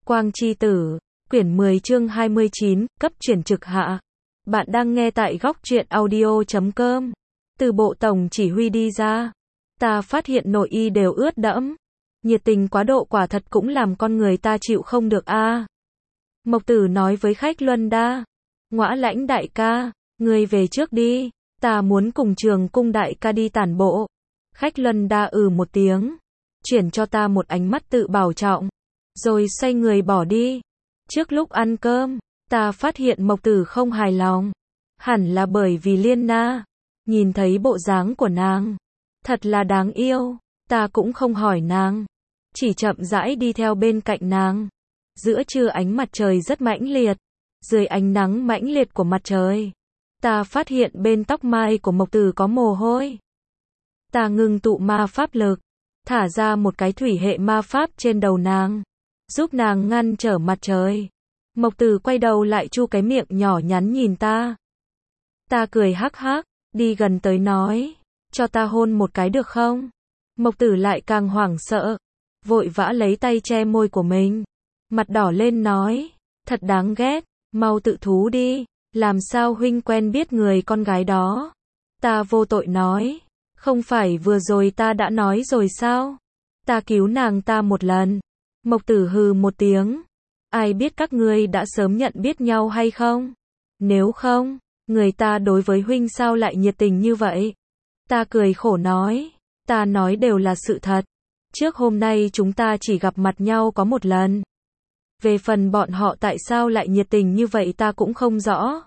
Quang Chi Tử, quyển 10 chương 29, cấp chuyển trực hạ. Bạn đang nghe tại góc truyện audio.com. Từ bộ tổng chỉ huy đi ra, ta phát hiện nội y đều ướt đẫm. Nhiệt tình quá độ quả thật cũng làm con người ta chịu không được a. Mộc Tử nói với khách Luân Đa, Ngõa Lãnh đại ca, ngươi về trước đi, ta muốn cùng Trường Cung đại ca đi tản bộ. Khách Luân Đa một tiếng, chuyển cho ta một ánh mắt tự bảo trọng, rồi xoay người bỏ đi. Trước lúc ăn cơm, ta phát hiện Mộc Tử không hài lòng, hẳn là bởi vì Liên Na, nhìn thấy bộ dáng của nàng, thật là đáng yêu, ta cũng không hỏi nàng, chỉ chậm rãi đi theo bên cạnh nàng. Giữa trưa ánh mặt trời rất mãnh liệt, dưới ánh nắng mãnh liệt của mặt trời, ta phát hiện bên tóc mai của Mộc Tử có mồ hôi. Ta ngưng tụ ma pháp lực, thả ra một cái thủy hệ ma pháp trên đầu nàng, giúp nàng ngăn trở mặt trời. Mộc Tử quay đầu lại chu cái miệng nhỏ nhắn nhìn ta. Ta cười hắc hắc, đi gần tới nói, cho ta hôn một cái được không? Mộc Tử lại càng hoảng sợ, vội vã lấy tay che môi của mình, mặt đỏ lên nói, thật đáng ghét, mau tự thú đi, làm sao huynh quen biết người con gái đó? Ta vô tội nói, không phải vừa rồi ta đã nói rồi sao? Ta cứu nàng ta một lần. Mộc Tử hừ một tiếng, ai biết các ngươi đã sớm nhận biết nhau hay không? Nếu không, người ta đối với huynh sao lại nhiệt tình như vậy? Ta cười khổ nói, ta nói đều là sự thật. Trước hôm nay chúng ta chỉ gặp mặt nhau có một lần. Về phần bọn họ tại sao lại nhiệt tình như vậy ta cũng không rõ.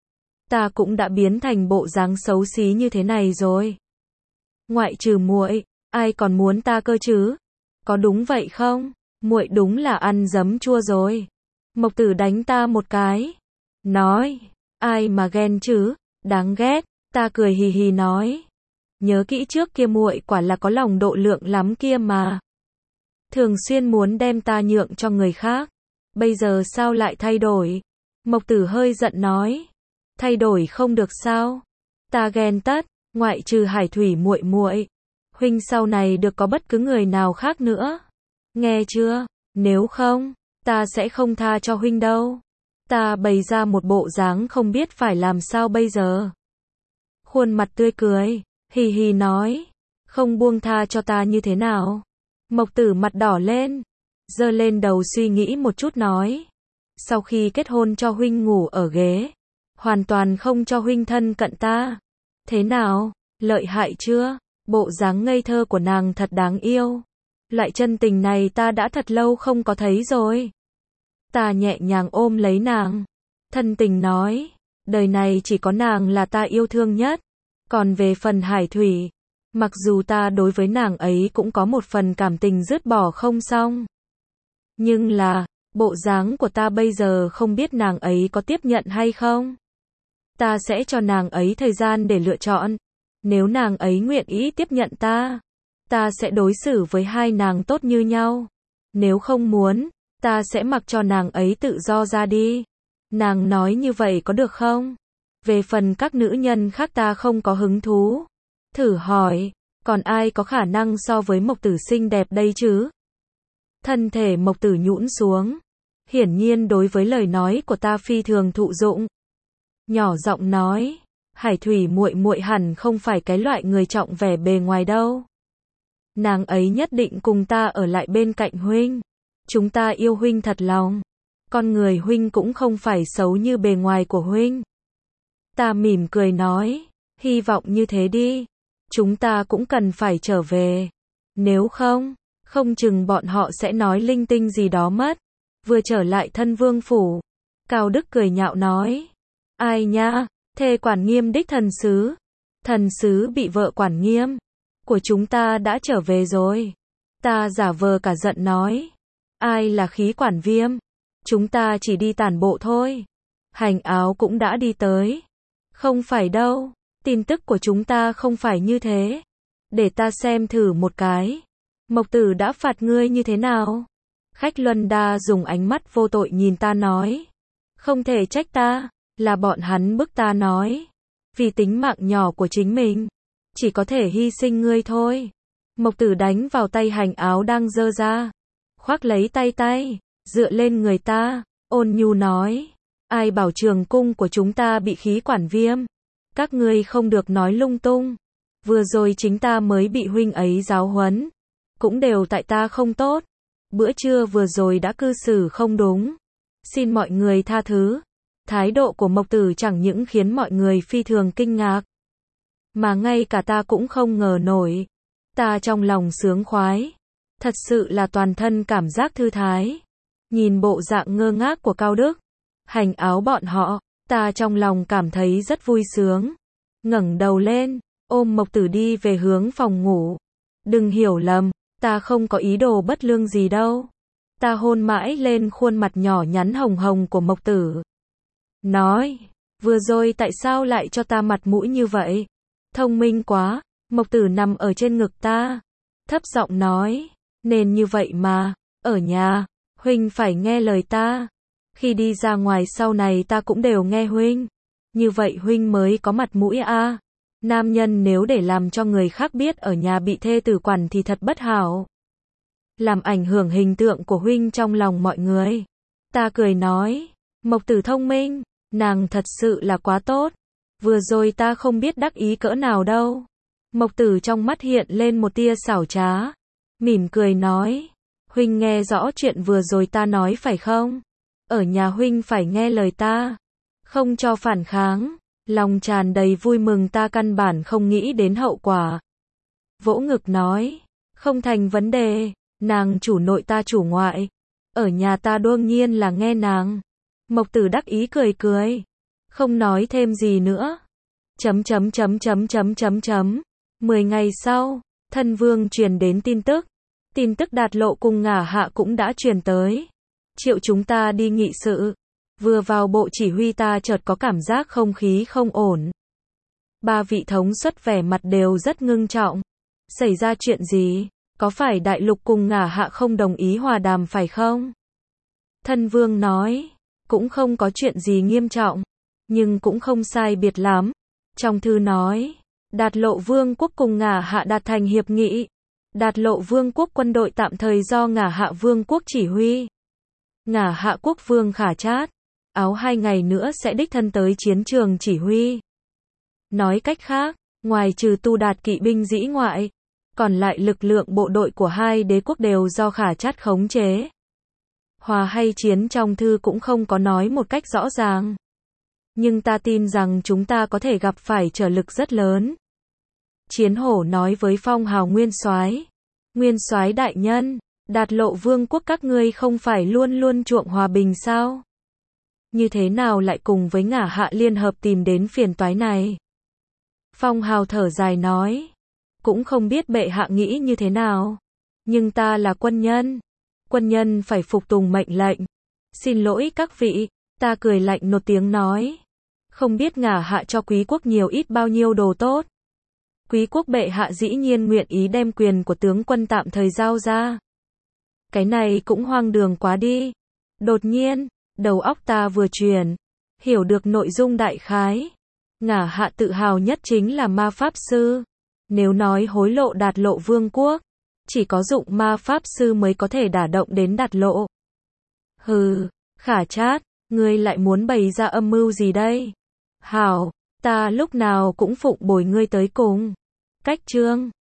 Ta cũng đã biến thành bộ dáng xấu xí như thế này rồi. Ngoại trừ muội, ai còn muốn ta cơ chứ? Có đúng vậy không? Muội đúng là ăn giấm chua rồi. Mộc Tử đánh ta một cái, nói, ai mà ghen chứ, đáng ghét. Ta cười hì hì nói, nhớ kỹ trước kia muội quả là có lòng độ lượng lắm kia mà. Thường xuyên muốn đem ta nhượng cho người khác, bây giờ sao lại thay đổi? Mộc Tử hơi giận nói, thay đổi không được sao? Ta ghen tất, ngoại trừ Hải Thủy muội muội, huynh sau này được có bất cứ người nào khác nữa. Nghe chưa? Nếu không, ta sẽ không tha cho huynh đâu. Ta bày ra một bộ dáng không biết phải làm sao bây giờ. Khuôn mặt tươi cười, hì hì nói, không buông tha cho ta như thế nào? Mộc Tử mặt đỏ lên, giơ lên đầu suy nghĩ một chút nói, sau khi kết hôn cho huynh ngủ ở ghế, hoàn toàn không cho huynh thân cận ta. Thế nào? Lợi hại chưa? Bộ dáng ngây thơ của nàng thật đáng yêu. Loại chân tình này ta đã thật lâu không có thấy rồi. Ta nhẹ nhàng ôm lấy nàng, thân tình nói, đời này chỉ có nàng là ta yêu thương nhất. Còn về phần Hải Thủy, mặc dù ta đối với nàng ấy cũng có một phần cảm tình dứt bỏ không xong. Nhưng là, bộ dáng của ta bây giờ không biết nàng ấy có tiếp nhận hay không. Ta sẽ cho nàng ấy thời gian để lựa chọn. Nếu nàng ấy nguyện ý tiếp nhận ta sẽ đối xử với hai nàng tốt như nhau. Nếu không muốn, ta sẽ mặc cho nàng ấy tự do ra đi. Nàng nói như vậy có được không? Về phần các nữ nhân khác ta không có hứng thú. Thử hỏi, còn ai có khả năng so với Mộc Tử xinh đẹp đây chứ? Thân thể Mộc Tử nhũn xuống, hiển nhiên đối với lời nói của ta phi thường thụ dụng. Nhỏ giọng nói, Hải Thủy muội muội hẳn không phải cái loại người trọng vẻ bề ngoài đâu. Nàng ấy nhất định cùng ta ở lại bên cạnh huynh. Chúng ta yêu huynh thật lòng. Con người huynh cũng không phải xấu như bề ngoài của huynh. Ta mỉm cười nói, hy vọng như thế đi. Chúng ta cũng cần phải trở về. Nếu không, không chừng bọn họ sẽ nói linh tinh gì đó mất. Vừa trở lại Thân Vương phủ, Cao Đức cười nhạo nói, ai nha, thê quản nghiêm đích thần sứ. Thần sứ bị vợ quản nghiêm của chúng ta đã trở về rồi. Ta giả vờ cả giận nói, ai là khí quản viêm? Chúng ta chỉ đi tản bộ thôi. Hành áo cũng đã đi tới. Không phải đâu, tin tức của chúng ta không phải như thế. Để ta xem thử một cái. Mộc Tử đã phạt ngươi như thế nào? Khách Luân Đa dùng ánh mắt vô tội nhìn ta nói, không thể trách ta, là bọn hắn bức ta nói. Vì tính mạng nhỏ của chính mình, chỉ có thể hy sinh ngươi thôi. Mộc Tử đánh vào tay Hành áo đang giơ ra, khoác lấy tay, dựa lên người ta, ôn nhu nói, ai bảo trường cung của chúng ta bị khí quản viêm, các ngươi không được nói lung tung, vừa rồi chính ta mới bị huynh ấy giáo huấn, cũng đều tại ta không tốt, bữa trưa vừa rồi đã cư xử không đúng, xin mọi người tha thứ. Thái độ của Mộc Tử chẳng những khiến mọi người phi thường kinh ngạc, mà ngay cả ta cũng không ngờ nổi. Ta trong lòng sướng khoái, thật sự là toàn thân cảm giác thư thái. Nhìn bộ dạng ngơ ngác của Cao Đức, Hành Áo bọn họ, ta trong lòng cảm thấy rất vui sướng. Ngẩng đầu lên, ôm Mộc Tử đi về hướng phòng ngủ. Đừng hiểu lầm, ta không có ý đồ bất lương gì đâu. Ta hôn mãi lên khuôn mặt nhỏ nhắn hồng hồng của Mộc Tử. Nói, vừa rồi tại sao lại cho ta mặt mũi như vậy? Thông minh quá. Mộc Tử nằm ở trên ngực ta, thấp giọng nói, nên như vậy mà, ở nhà, huynh phải nghe lời ta. Khi đi ra ngoài sau này ta cũng đều nghe huynh. Như vậy huynh mới có mặt mũi a. Nam nhân nếu để làm cho người khác biết ở nhà bị thê tử quản thì thật bất hảo. Làm ảnh hưởng hình tượng của huynh trong lòng mọi người. Ta cười nói, Mộc Tử thông minh, nàng thật sự là quá tốt. Vừa rồi ta không biết đắc ý cỡ nào đâu. Mộc Tử trong mắt hiện lên một tia xảo trá, mỉm cười nói, huynh nghe rõ chuyện vừa rồi ta nói phải không? Ở nhà huynh phải nghe lời ta, không cho phản kháng. Lòng tràn đầy vui mừng, ta căn bản không nghĩ đến hậu quả. Vỗ ngực nói, không thành vấn đề, nàng chủ nội ta chủ ngoại. Ở nhà ta đương nhiên là nghe nàng. Mộc Tử đắc ý cười cười, không nói thêm gì nữa. 10 ngày sau, Thân Vương truyền đến tin tức. Tin tức Đạt Lộ cùng Ngả Hạ cũng đã truyền tới. Triệu chúng ta đi nghị sự. Vừa vào bộ chỉ huy ta chợt có cảm giác không khí không ổn. Ba vị thống suất vẻ mặt đều rất ngưng trọng. Xảy ra chuyện gì? Có phải Đại Lục cùng Ngả Hạ không đồng ý hòa đàm phải không? Thân Vương nói, cũng không có chuyện gì nghiêm trọng, nhưng cũng không sai biệt lắm. Trong thư nói, Đạt Lộ Vương quốc cùng Ngả Hạ đạt thành hiệp nghị. Đạt Lộ Vương quốc quân đội tạm thời do Ngả Hạ Vương quốc chỉ huy. Ngả Hạ quốc vương Khả Trát, Áo 2 ngày nữa sẽ đích thân tới chiến trường chỉ huy. Nói cách khác, ngoài trừ Tu Đạt kỵ binh dĩ ngoại, còn lại lực lượng bộ đội của hai đế quốc đều do Khả Trát khống chế. Hòa hay chiến trong thư cũng không có nói một cách rõ ràng. Nhưng ta tin rằng chúng ta có thể gặp phải trở lực rất lớn. Chiến Hổ nói với Phong Hào Nguyên Soái, Nguyên Soái đại nhân, Đạt Lộ Vương quốc các ngươi không phải luôn luôn chuộng hòa bình sao? Như thế nào lại cùng với Ngả Hạ liên hợp tìm đến phiền toái này? Phong Hào thở dài nói, cũng không biết bệ hạ nghĩ như thế nào, nhưng ta là quân nhân phải phục tùng mệnh lệnh. Xin lỗi các vị, ta cười lạnh một tiếng nói, không biết Ngả Hạ cho quý quốc nhiều ít bao nhiêu đồ tốt. Quý quốc bệ hạ dĩ nhiên nguyện ý đem quyền của tướng quân tạm thời giao ra. Cái này cũng hoang đường quá đi. Đột nhiên, đầu óc ta vừa chuyển, hiểu được nội dung đại khái. Ngả Hạ tự hào nhất chính là ma pháp sư. Nếu nói hối lộ Đạt Lộ Vương quốc, chỉ có dụng ma pháp sư mới có thể đả động đến Đạt Lộ. Hừ, Khả Trát, ngươi lại muốn bày ra âm mưu gì đây? Hảo, ta lúc nào cũng phụng bồi ngươi tới cùng. Cách chương